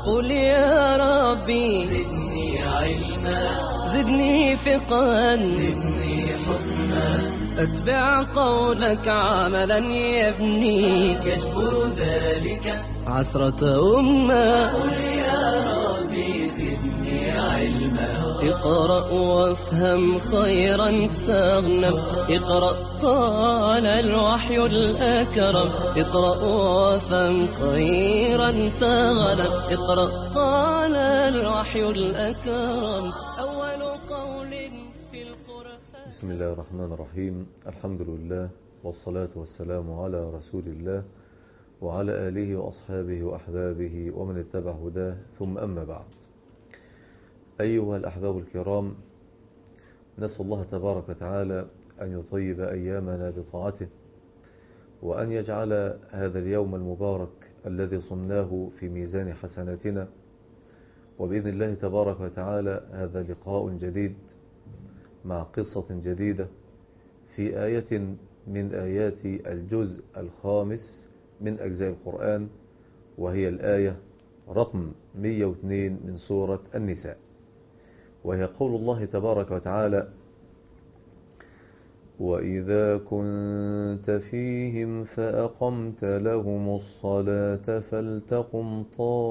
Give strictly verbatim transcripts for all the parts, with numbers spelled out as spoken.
قل يا ربي زدني علما زدني فقها زدني حكما أتبع قولك عملا يبني يجبر ذلك عثرة أمة قل يا ربي زدني علما اقرأ وافهم خيرا تغنم اقرأ قال الوحي الأكرم اقرأ وافهم خيرا تغنم اقرأ قال الوحي الأكرم أول قول في القرآن. بسم الله الرحمن الرحيم. الحمد لله والصلاة والسلام على رسول الله وعلى آله وأصحابه وأحبابه ومن اتبع هداه، ثم أما بعد. أيها الأحباب الكرام، نسأل الله تبارك وتعالى أن يطيب أيامنا بطاعته، وأن يجعل هذا اليوم المبارك الذي صمناه في ميزان حسناتنا، وبإذن الله تبارك وتعالى هذا لقاء جديد مع قصة جديدة في آية من آيات الجزء الخامس من أجزاء القرآن، وهي الآية رقم مئة واثنين من سورة النساء، وهي قول الله تبارك وتعالى: وإذا كنت فيهم فأقمت لهم الصلاة فلتقم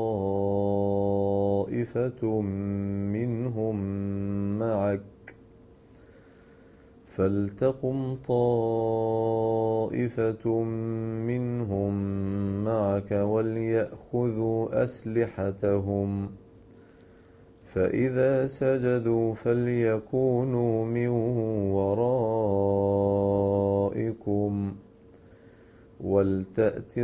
طائفة منهم معك فلتقم طائفة منهم معك وليأخذوا أسلحتهم فإذا سجدوا فليكونوا من ورائكم ولتأت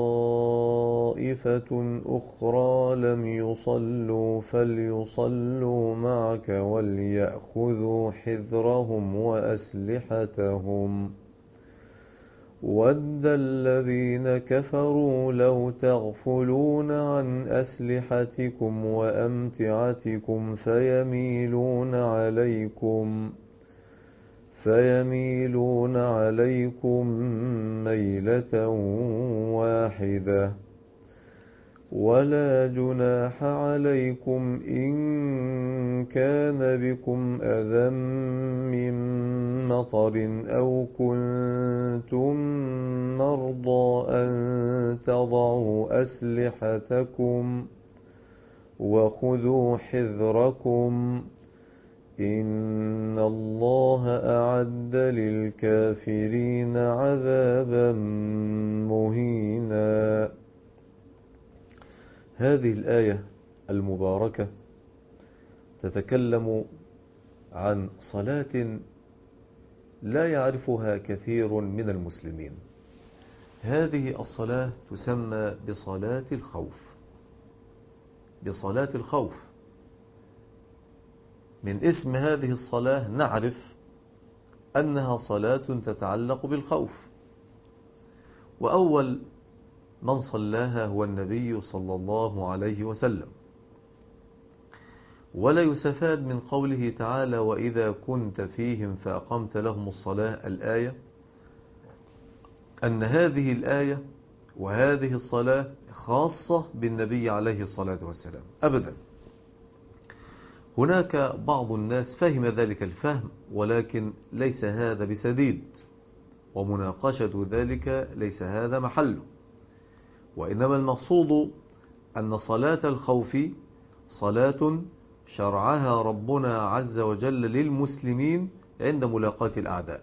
طائفة أخرى لم يصلوا فليصلوا معك وليأخذوا حذرهم وأسلحتهم ود الذين كفروا لو تغفلون عن أسلحتكم وأمتعتكم فيميلون عليكم فيميلون عليكم ميلة واحدة ولا جناح عليكم إن كان بكم أذى من مطر أو كنتم مرضى أن تضعوا أسلحتكم وخذوا حذركم إن الله أعد للكافرين عذابا مهينا. هذه الآية المباركة تتكلم عن صلاة لا يعرفها كثير من المسلمين. هذه الصلاة تسمى بصلاة الخوف، بصلاة الخوف. من اسم هذه الصلاة نعرف أنها صلاة تتعلق بالخوف، وأول من صلاها هو النبي صلى الله عليه وسلم. ولا يستفاد من قوله تعالى: وإذا كنت فيهم فأقمت لهم الصلاة، الآية، أن هذه الآية وهذه الصلاة خاصة بالنبي عليه الصلاة والسلام أبدا. هناك بعض الناس فهم ذلك الفهم، ولكن ليس هذا بسديد، ومناقشة ذلك ليس هذا محله، وإنما المقصود أن صلاة الخوف صلاة شرعها ربنا عز وجل للمسلمين عند ملاقاة الأعداء،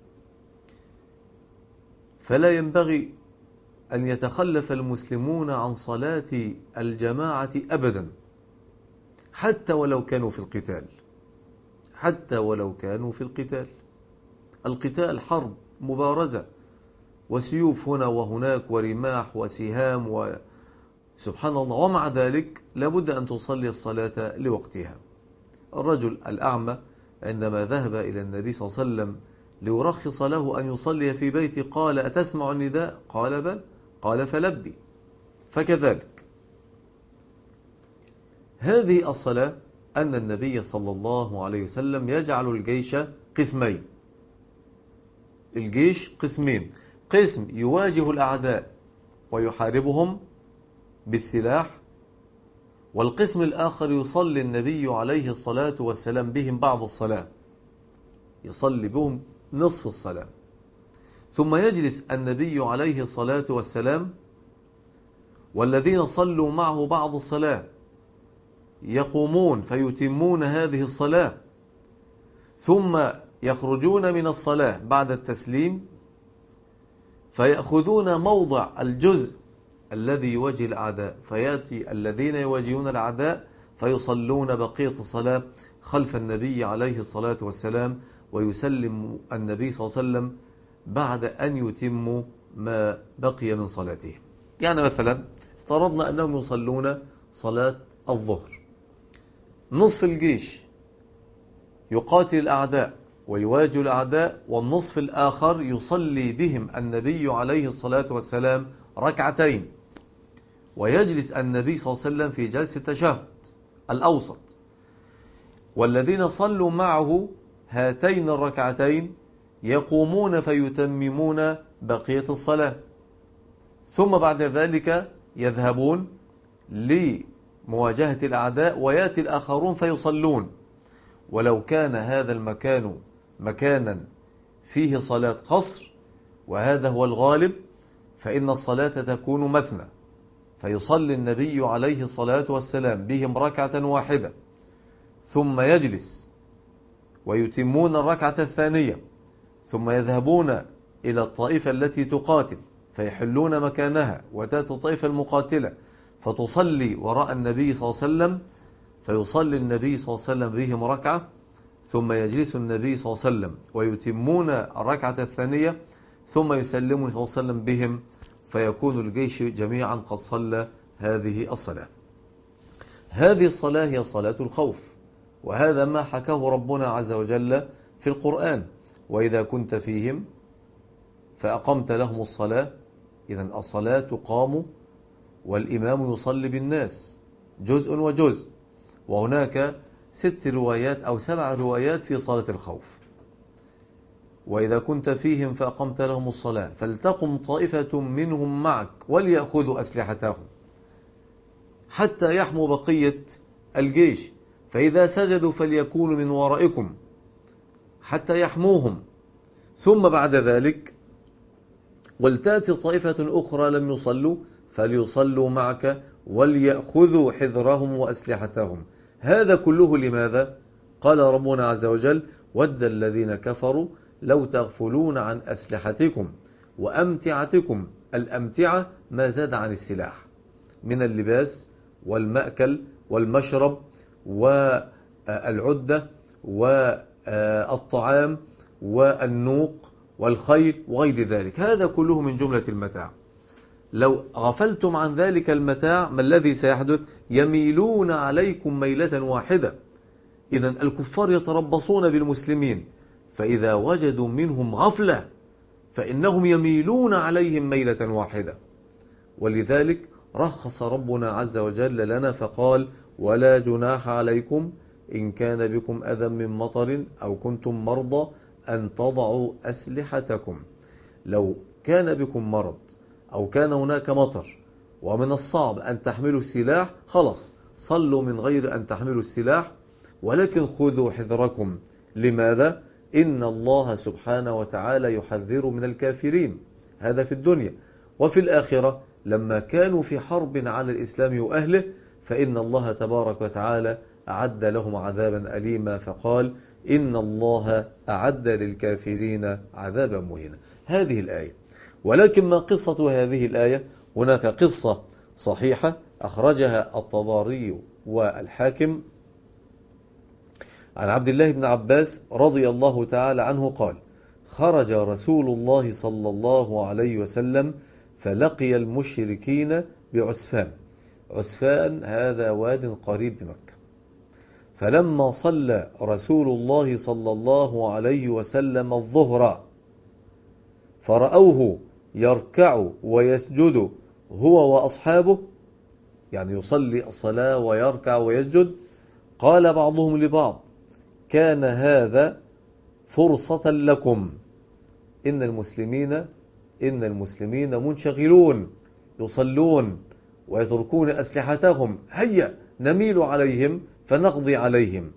فلا ينبغي أن يتخلف المسلمون عن صلاة الجماعة أبدا، حتى ولو كانوا في القتال، حتى ولو كانوا في القتال. القتال حرب، مبارزة، وسيوف هنا وهناك ورماح وسهام وسبحان الله، ومع ذلك لابد أن تصلي الصلاة لوقتها. الرجل الأعمى عندما ذهب إلى النبي صلى الله عليه وسلم ليرخص له أن يصلي في بيته قال: أتسمع النداء؟ قال: بل. قال: فلبي. فكذلك هذه الصلاة أن النبي صلى الله عليه وسلم يجعل الجيش قسمين، الجيش قسمين: قسم يواجه الأعداء ويحاربهم بالسلاح، والقسم الآخر يصلي النبي عليه الصلاة والسلام بهم بعض الصلاة، يصلي بهم نصف الصلاة، ثم يجلس النبي عليه الصلاة والسلام والذين صلوا معه بعض الصلاة يقومون فيتمون هذه الصلاة، ثم يخرجون من الصلاة بعد التسليم فيأخذون موضع الجزء الذي يواجه الأعداء، فيأتي الذين يواجهون الأعداء فيصلون بقية الصلاة خلف النبي عليه الصلاة والسلام، ويسلم النبي صلى الله عليه وسلم بعد أن يتموا ما بقي من صلاته. يعني مثلا افترضنا أنهم يصلون صلاة الظهر، نصف الجيش يقاتل الأعداء ويواجه الأعداء، والنصف الآخر يصلي بهم النبي عليه الصلاة والسلام ركعتين، ويجلس النبي صلى الله عليه وسلم في جلسة التشهد الأوسط، والذين صلوا معه هاتين الركعتين يقومون فيتممون بقية الصلاة، ثم بعد ذلك يذهبون لمواجهة الأعداء ويأتي الآخرون فيصلون. ولو كان هذا المكان مكانا فيه صلاة قصر، وهذا هو الغالب، فإن الصلاة تكون مثنى، فيصلي النبي عليه الصلاة والسلام بهم ركعة واحدة ثم يجلس ويتمون الركعة الثانية، ثم يذهبون إلى الطائفة التي تقاتل فيحلون مكانها، وتأتي الطائفة المقاتلة فتصلي وراء النبي صلى الله عليه وسلم، فيصلي النبي صلى الله عليه وسلم بهم ركعة ثم يجلس النبي صلى الله عليه وسلم ويتمون الركعة الثانية ثم يسلم صلى الله عليه وسلم بهم، فيكون الجيش جميعا قد صلى هذه الصلاة. هذه الصلاة هي صلاة الخوف، وهذا ما حكاه ربنا عز وجل في القرآن: وإذا كنت فيهم فأقمت لهم الصلاة. إذن الصلاة تقام والإمام يصلي بالناس جزء وجزء، وهناك ست روايات أو سبع روايات في صلاة الخوف. وإذا كنت فيهم فأقمت لهم الصلاة فلتقم طائفة منهم معك وليأخذوا أسلحتهم حتى يحموا بقية الجيش، فإذا سجدوا فليكونوا من ورائكم حتى يحموهم، ثم بعد ذلك ولتأتي طائفة أخرى لم يصلوا فليصلوا معك وليأخذوا حذرهم وأسلحتهم. هذا كله لماذا؟ قال ربنا عز وجل: ود الذين كفروا لو تغفلون عن أسلحتكم وأمتعتكم. الأمتعة ما زاد عن السلاح من اللباس والمأكل والمشرب والعدة والطعام والنوق والخيل وغير ذلك، هذا كله من جملة المتاع. لو غفلتم عن ذلك المتاع ما الذي سيحدث؟ يميلون عليكم ميلة واحدة. إذن الكفار يتربصون بالمسلمين، فإذا وجدوا منهم غفلة فإنهم يميلون عليهم ميلة واحدة. ولذلك رخص ربنا عز وجل لنا فقال: ولا جناح عليكم إن كان بكم أذى من مطر أو كنتم مرضى أن تضعوا أسلحتكم. لو كان بكم مرض أو كان هناك مطر ومن الصعب أن تحملوا السلاح، خلاص صلوا من غير أن تحملوا السلاح، ولكن خذوا حذركم. لماذا؟ إن الله سبحانه وتعالى يحذر من الكافرين، هذا في الدنيا. وفي الآخرة لما كانوا في حرب على الإسلام وأهله فإن الله تبارك وتعالى أعد لهم عذابا أليما، فقال: إن الله أعد للكافرين عذابا مهينا. هذه الآية. ولكن ما قصة هذه الآية؟ هناك قصة صحيحة أخرجها الطبري والحاكم عن عبد الله بن عباس رضي الله تعالى عنه قال: خرج رسول الله صلى الله عليه وسلم فلقي المشركين بعسفان. عسفان هذا واد قريب بمكة. فلما صلى رسول الله صلى الله عليه وسلم الظهر فرأوه يركع ويسجد هو وأصحابه، يعني يصلي الصلاة ويركع ويسجد، قال بعضهم لبعض: كان هذا فرصة لكم، إن المسلمين إن المسلمين منشغلون يصلون ويتركون أسلحتهم، هيا نميل عليهم فنقضي عليهم.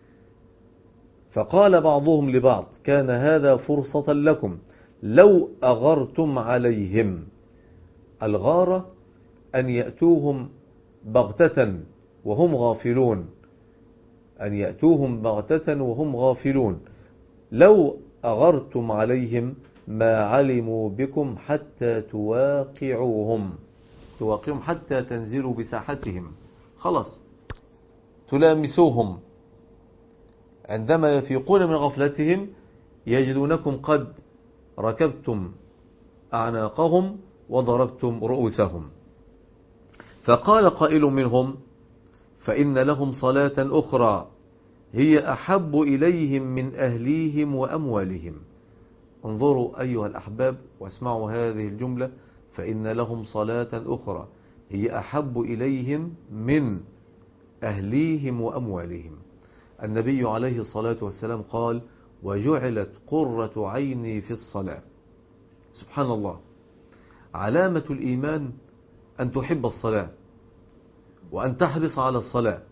فقال بعضهم لبعض كان هذا فرصة لكم لو أغرتم عليهم. الغارة أن يأتوهم بغتة وهم غافلون، أن يأتوهم بغتة وهم غافلون. لو أغرتم عليهم ما علموا بكم حتى تواقعوهم، تواقعهم حتى تنزلوا بساحتهم، خلاص تلامسوهم. عندما يفيقون من غفلتهم يجدونكم قد ركبتم أعناقهم وضربتم رؤوسهم. فقال قائل منهم فإن لهم صلاة أخرى هي أحب إليهم من أهليهم وأموالهم. انظروا أيها الأحباب واسمعوا هذه الجملة، فإن لهم صلاة أخرى هي أحب إليهم من أهليهم وأموالهم. النبي عليه الصلاة والسلام قال وجعلت قرة عيني في الصلاة. سبحان الله، علامة الإيمان أن تحب الصلاة وأن تحرص على الصلاة.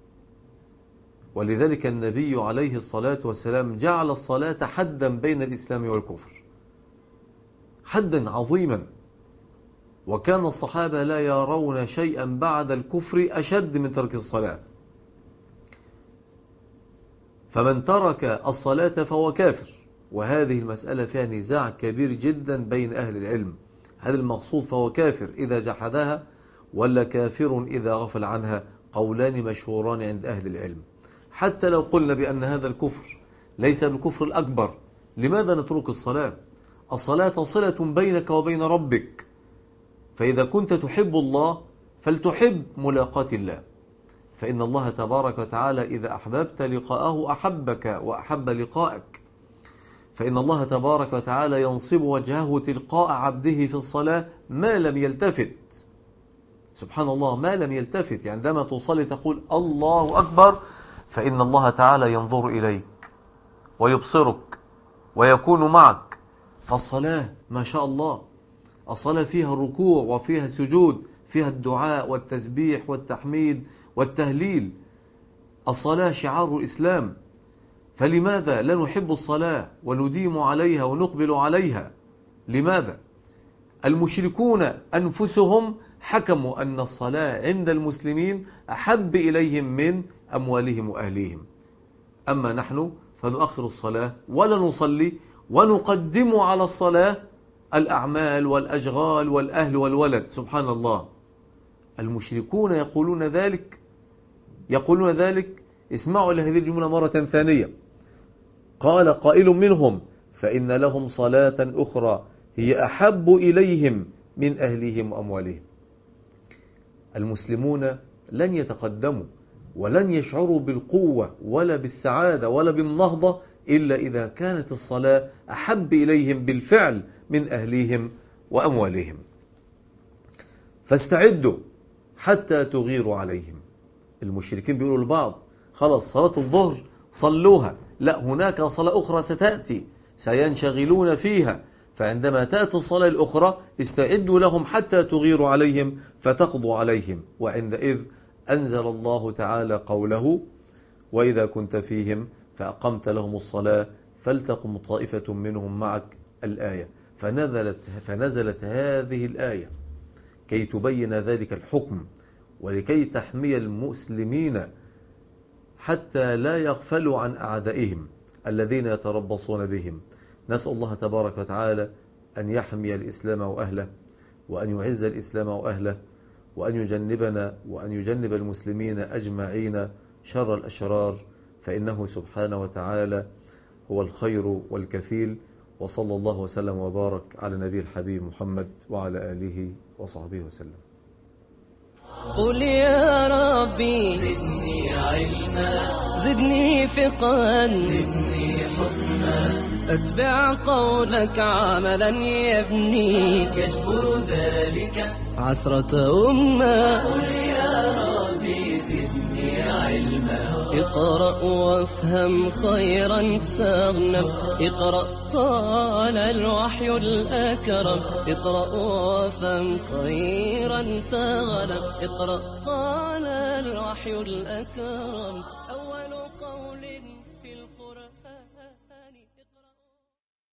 ولذلك النبي عليه الصلاة والسلام جعل الصلاة حدا بين الإسلام والكفر، حدا عظيما. وكان الصحابة لا يرون شيئا بعد الكفر أشد من ترك الصلاة. فمن ترك الصلاة فهو كافر، وهذه المسألة فيها نزاع كبير جدا بين أهل العلم، هل المقصود فهو كافر إذا جحدها ولا كافر إذا غفل عنها؟ قولان مشهوران عند أهل العلم. حتى لو قلنا بأن هذا الكفر ليس بالكفر الأكبر، لماذا نترك الصلاة؟ الصلاة صلة بينك وبين ربك، فإذا كنت تحب الله فلتحب ملاقاة الله، فإن الله تبارك وتعالى إذا أحببت لقاءه أحبك وأحب لقاءك. فإن الله تبارك وتعالى ينصب وجهه تلقاء عبده في الصلاة ما لم يلتفت. سبحان الله، ما لم يلتفت. يعني عندما تصلي تقول الله أكبر فإن الله تعالى ينظر إليك ويبصرك ويكون معك. فالصلاة ما شاء الله، الصلاة فيها الركوع وفيها السجود، فيها الدعاء والتسبيح والتحميد والتهليل. الصلاة شعار الإسلام، فلماذا لا نحب الصلاة ونديم عليها ونقبل عليها؟ لماذا؟ المشركون أنفسهم حكموا أن الصلاة عند المسلمين أحب إليهم من أموالهم وأهليهم. أما نحن فنؤخر الصلاة ولا نصلي، ونقدم على الصلاة الأعمال والأشغال والأهل والولد. سبحان الله، المشركون يقولون ذلك، يقولون ذلك. اسمعوا لهذه الجملة مرة ثانية. قال قائل منهم فإن لهم صلاة أخرى هي أحب إليهم من أهلهم وأموالهم. المسلمون لن يتقدموا ولن يشعروا بالقوة ولا بالسعادة ولا بالنهضة إلا إذا كانت الصلاة أحب إليهم بالفعل من أهليهم وأموالهم. فاستعدوا حتى تغيروا عليهم. المشركين بيقولوا لبعض خلاص صلاة الظهر صلوها، لا، هناك صلاة أخرى ستأتي سينشغلون فيها، فعندما تأتي الصلاة الأخرى استعدوا لهم حتى تغيروا عليهم فتقضوا عليهم. وعندئذ أنزل الله تعالى قوله وإذا كنت فيهم فأقمت لهم الصلاة فلتقم طائفة منهم معك، الآية. فنزلت, فنزلت هذه الآية كي تبين ذلك الحكم ولكي تحمي المسلمين حتى لا يغفلوا عن أعدائهم الذين يتربصون بهم. نسأل الله تبارك وتعالى أن يحمي الإسلام وأهله، وأن يعز الإسلام وأهله، وأن يجنبنا وأن يجنب المسلمين أجمعين شر الأشرار، فإنه سبحانه وتعالى هو الخير والكفيل. وصلى الله وسلم وبارك على نبي الحبيب محمد وعلى آله وصحبه وسلم. قل يا ربي زدني علما، زدني فقها، زدني حكما، أتبع قولك عملا يبني، يجبر ذلك عسرة أمة. قل يا ربي زدني علما، اقرأ وافهم خيرا تغنم، اقرأ طال الوحي الأكرم، اقرأ وافهم خيرا تغنم، اقرأ طال الوحي الوحي الأكرم أول قول